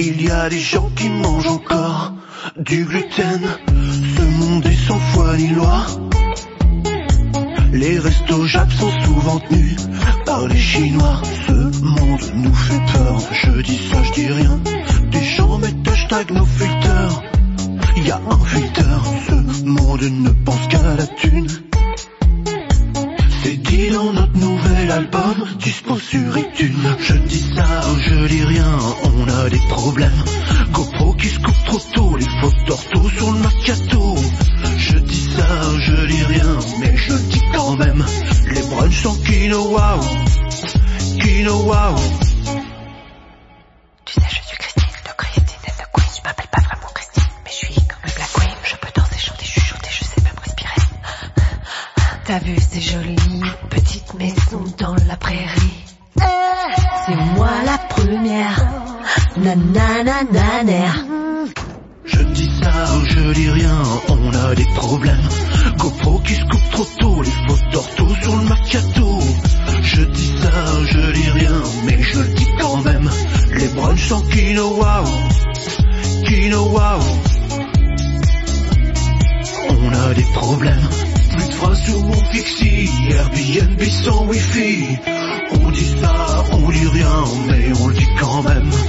Il y a des gens qui mangent encore du gluten. Ce monde est sans foi ni loi. Les restos Jap sont souvent tenus par les Chinois. Ce monde nous fait peur. Je dis ça, je dis rien. Des gens mettent hashtag nos filters. Y a un filter. Ce monde ne pense qu'à la thune. C'est dit dans notre nouvel album, dispo sur iTunes. Je dis ça, je dis rien, on a des problèmes. GoPro qui se coupe trop tôt, les fautes d'ortho sur le Mercato. Je dis ça, je dis rien, mais je le dis quand même. Les brunchs sans quinoa, quinoa. Tu sais, je suis Christine de Christine and the Queen. Je m'appelle pas vraiment Christine, mais je suis quand même la Queen. Je peux danser, chanter, chuchoter, je sais même respirer. T'as vu ces jolies petites maisons dans la prairie? C'est moi la première. Nananananer. Je dis ça, je dis rien, on a des problèmes. GoPro qui se coupe trop tôt, les fautes d'ortho sur le Mercato. Je dis ça, je dis rien, mais je le dis quand même. Les brunchs sans quinoa, quinoa. On a des problèmes. Plus de phrases sur mon fixie, Airbnb sans wifi. On dit ça, on dit rien, mais on le dit quand même.